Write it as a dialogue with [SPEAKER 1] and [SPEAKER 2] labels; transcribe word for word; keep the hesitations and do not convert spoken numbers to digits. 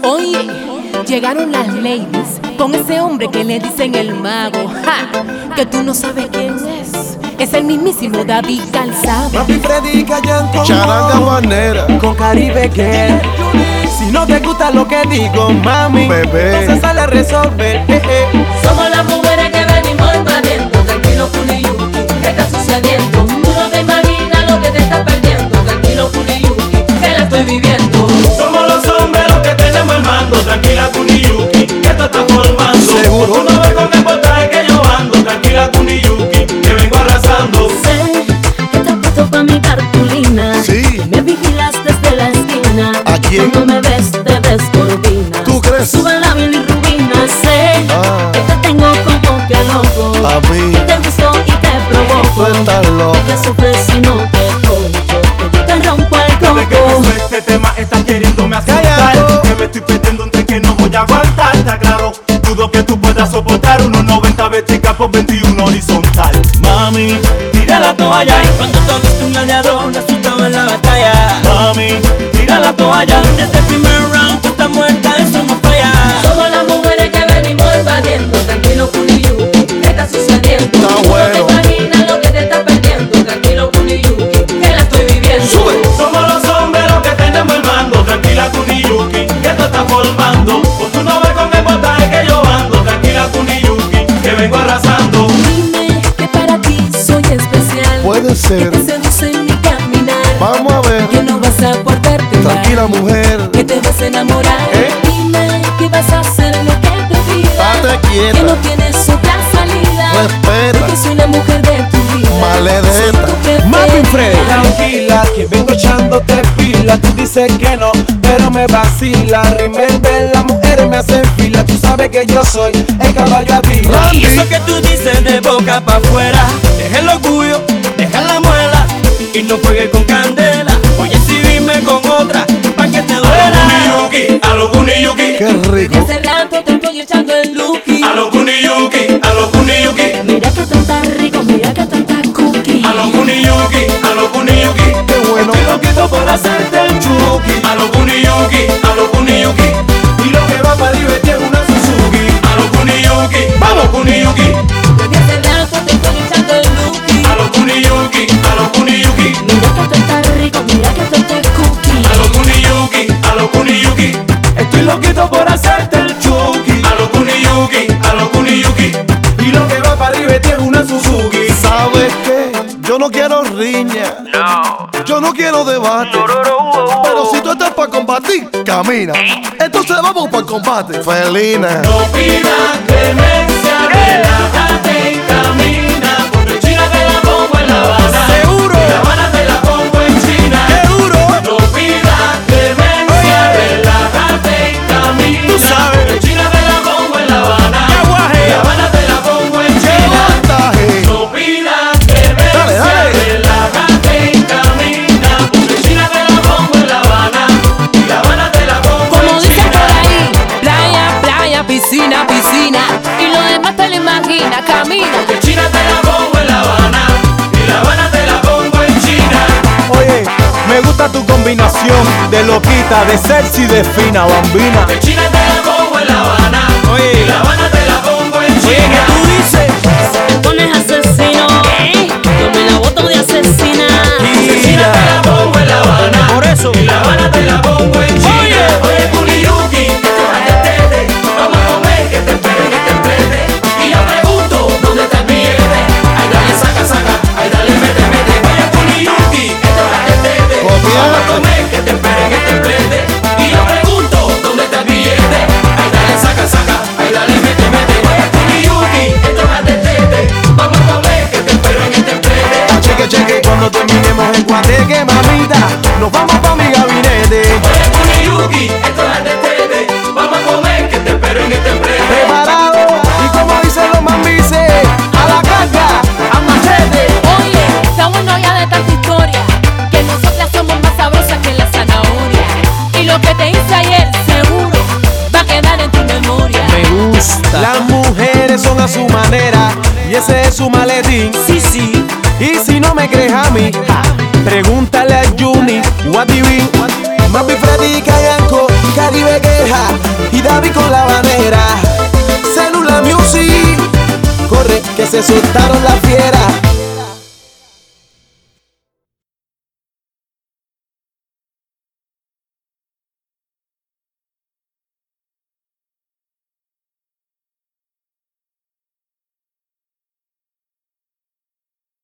[SPEAKER 1] Oye, llegaron las ladies con ese hombre que le dicen el mago. Ja, que tú no sabes quién es. Es el mismísimo David Calzado.
[SPEAKER 2] Papi Freddy Callanco,
[SPEAKER 3] Charanga Juanera,
[SPEAKER 2] con Caribe Girl. Si no te gusta lo que digo, mami,
[SPEAKER 3] bebé,
[SPEAKER 2] entonces sale a resolver. eh, eh.
[SPEAKER 4] Somos las mujeres que venimos invadiendo. Tranquilo, Kuniyuki, ¿qué está sucediendo? Tú no te imaginas lo que te estás perdiendo. Tranquilo, Kuniyuki, que la estoy viviendo.
[SPEAKER 5] Somos los hombres los que tenemos el mando. Tranquila, Kuniyuki, que esto está formando.
[SPEAKER 3] Seguro.
[SPEAKER 5] Tú no ves con el botaje que yo ando. Tranquila, Kuniyuki, que vengo arrasando.
[SPEAKER 4] Sé que te has puesto pa' mi cartulina.
[SPEAKER 3] Sí.
[SPEAKER 4] Me vigilas desde la esquina.
[SPEAKER 3] ¿A quién?
[SPEAKER 4] Cuando me ves te descoordinas.
[SPEAKER 3] ¿Tú crees?
[SPEAKER 4] Sube la bilirrubina. Sé
[SPEAKER 3] Ah.
[SPEAKER 4] que te tengo como que loco.
[SPEAKER 3] A mí.
[SPEAKER 4] Que te gusto y te provoco.
[SPEAKER 3] Tú estás loco.
[SPEAKER 4] Que sufres si no te toco. Que yo te rompo el
[SPEAKER 5] Desde que
[SPEAKER 4] coco.
[SPEAKER 5] empezó este tema estás queriéndome asustar.
[SPEAKER 2] Callado.
[SPEAKER 5] Que me estoy perdiendo entre que no voy a aguantar. Está claro, dudo que tú puedas soportar unos noventa vertical por veintiuno horizontal. Mami, tira la toalla.
[SPEAKER 6] Cuando tocaste un gladiador, asustado en la batalla.
[SPEAKER 5] Mami, tira la toalla.
[SPEAKER 6] Desde el primer round, tú estás muerta, eso no falla.
[SPEAKER 4] Somos las mujeres que venimos invadiendo. Tranquilo, Kuniyuki, ¿qué está sucediendo?
[SPEAKER 3] Está
[SPEAKER 4] Tú
[SPEAKER 3] bueno.
[SPEAKER 4] no te imaginas lo que te estás perdiendo. Tranquilo, Kuniyuki, que la estoy viviendo.
[SPEAKER 5] Somos los hombres los que tenemos el mando. Tranquila, Kuniyuki, que esto está formando. Pues tú no ves con el botaje que yo ando. Tranquila, Kuniyuki, que vengo arrasando.
[SPEAKER 1] Dime que para ti soy especial.
[SPEAKER 3] Puede
[SPEAKER 1] Que
[SPEAKER 3] ser.
[SPEAKER 1] te seduce en mi caminar.
[SPEAKER 3] Vamos a ver.
[SPEAKER 1] Que no vas a portarte mal.
[SPEAKER 3] Tranquila, mujer.
[SPEAKER 1] Que te vas a enamorar.
[SPEAKER 3] ¿Eh?
[SPEAKER 1] Dime que vas a hacer lo que te diga.
[SPEAKER 3] Estate quieta.
[SPEAKER 1] Que no tienes otra salida.
[SPEAKER 3] Respeta.
[SPEAKER 1] Que soy la mujer de tu vida.
[SPEAKER 3] Maledetta.
[SPEAKER 1] Soy tu preferida.
[SPEAKER 2] Mami Freddy, tranquila, que vengo echándote pila. Tú dices que no, pero me vacila. Remember, las mujeres me hacen fila. Tú sabes que yo soy el caballo a ti.
[SPEAKER 6] Y eso que tú dices de boca pa' afuera, deja el orgullo, deja la muela y no juegues con candela. Oye, si dime con otra, pa' que te
[SPEAKER 5] A lo
[SPEAKER 6] duela.
[SPEAKER 5] Kuniyuki, a lo Kuniyuki,
[SPEAKER 3] Qué rico.
[SPEAKER 1] Hace rato te estoy echando el lookie.
[SPEAKER 5] a lo Kuniyuki, a lo Kuniyuki,
[SPEAKER 4] Mira que tú estás rico, mira que tú estás cookie.
[SPEAKER 5] a lo Kuniyuki, a lo Kuniyuki.
[SPEAKER 3] Qué bueno.
[SPEAKER 5] Estoy loquito por hacerte el chuki. A lo Kuniyuki, a lo Kuniyuki.
[SPEAKER 2] Y lo que va para divertir es una Suzuki.
[SPEAKER 5] A lo Kuniyuki, a lo Kuniyuki,
[SPEAKER 1] Desde hace rato te estoy echando el lookie.
[SPEAKER 5] a lo Kuniyuki, a lo Kuniyuki,
[SPEAKER 4] Mira que tú estás rico, mira que tú estás cookie.
[SPEAKER 5] a lo Kuniyuki, a lo Kuniyuki.
[SPEAKER 2] Estoy loquito por hacerte el chuki.
[SPEAKER 5] A lo Kuniyuki, a lo Kuniyuki.
[SPEAKER 2] Y lo que va para divertir es una Suzuki.
[SPEAKER 3] ¿Sabes qué? Yo no quiero riña.
[SPEAKER 6] No.
[SPEAKER 3] Yo no quiero debate. Pero si tú estás para combatir, camina. Entonces vamos para el combate. Felina.
[SPEAKER 5] No pidas clemencia, relájate y camina. Porque China te la pongo en La Habana.
[SPEAKER 2] Seguro.
[SPEAKER 5] En La Habana te la pongo en China.
[SPEAKER 2] ¡Qué duro!
[SPEAKER 5] No pidas clemencia, relájate y camina.
[SPEAKER 2] Tú sabes.
[SPEAKER 5] Porque China te la pongo en La Habana.
[SPEAKER 2] ¡Qué guaje!
[SPEAKER 5] En La Habana te la pongo en China.
[SPEAKER 3] Montaje.
[SPEAKER 5] No pidas clemencia,
[SPEAKER 3] Dale, dale.
[SPEAKER 5] relájate y camina. Porque China te la pongo en La Habana. Y La Habana te la pongo
[SPEAKER 1] Como
[SPEAKER 5] en
[SPEAKER 1] dicen por
[SPEAKER 5] China.
[SPEAKER 1] ahí, playa, playa, piscina, piscina. Y lo demás te lo imaginas, camina.
[SPEAKER 5] Que China te la pongo en La Habana y La Habana te la pongo en China.
[SPEAKER 2] Oye, me gusta tu combinación de loquita, de sexy y de fina, bambina.
[SPEAKER 5] Que China te la pongo en La Habana
[SPEAKER 2] Oye.
[SPEAKER 5] y La Habana te la pongo en
[SPEAKER 2] Oye, ¿qué
[SPEAKER 5] China.
[SPEAKER 2] tú dices?
[SPEAKER 4] Te pones asesino. Yo me la boto de asesina.
[SPEAKER 5] Que China te la pongo en La Habana
[SPEAKER 2] Por eso.
[SPEAKER 5] y La Habana te la pongo en China.
[SPEAKER 2] Oye.
[SPEAKER 5] Oye, Kuniyuki, que te vas a tete. Vamos a comer, que te espere, que te emprende. Y yo pregunto, ¿dónde está el billete? Ay, dale, saca, saca, ay, dale, mete, mete. Oye, Kuniyuki, que te vas a tete.
[SPEAKER 3] Copiar.
[SPEAKER 5] Vamos a comer, que te espere, que te emprende. Y yo pregunto, ¿dónde está el billete? Ay, dale, saca, saca, ay, dale, mete, mete. Oye, Kuniyuki, que te vas a tete. Vamos a comer, que te espere, que te emprende.
[SPEAKER 2] Cheque, cheque, cuando terminemos el guateque, mamita, nos vamos pa' mi gabinete.
[SPEAKER 5] Oye, Kuniyuki, esto es de tete. Vamos a comer, que te espero en este emprende.
[SPEAKER 2] Preparado, y como dicen los mambises, a la carga, a machete.
[SPEAKER 1] Oye, está bueno ya de tanta historia, que nosotras somos más sabrosas que la zanahoria. Y lo que te hice ayer, seguro, va a quedar en tu memoria.
[SPEAKER 2] Me gusta. Las mujeres son a su manera, y ese es su maletín. Sí, sí. Y si no me crees a mí, ja, pregúntale a Juni, what do you mean? Papi Freddy Callanco, Caribe Queja, vi con la banera. Célula Music, corre que se soltaron la fiera.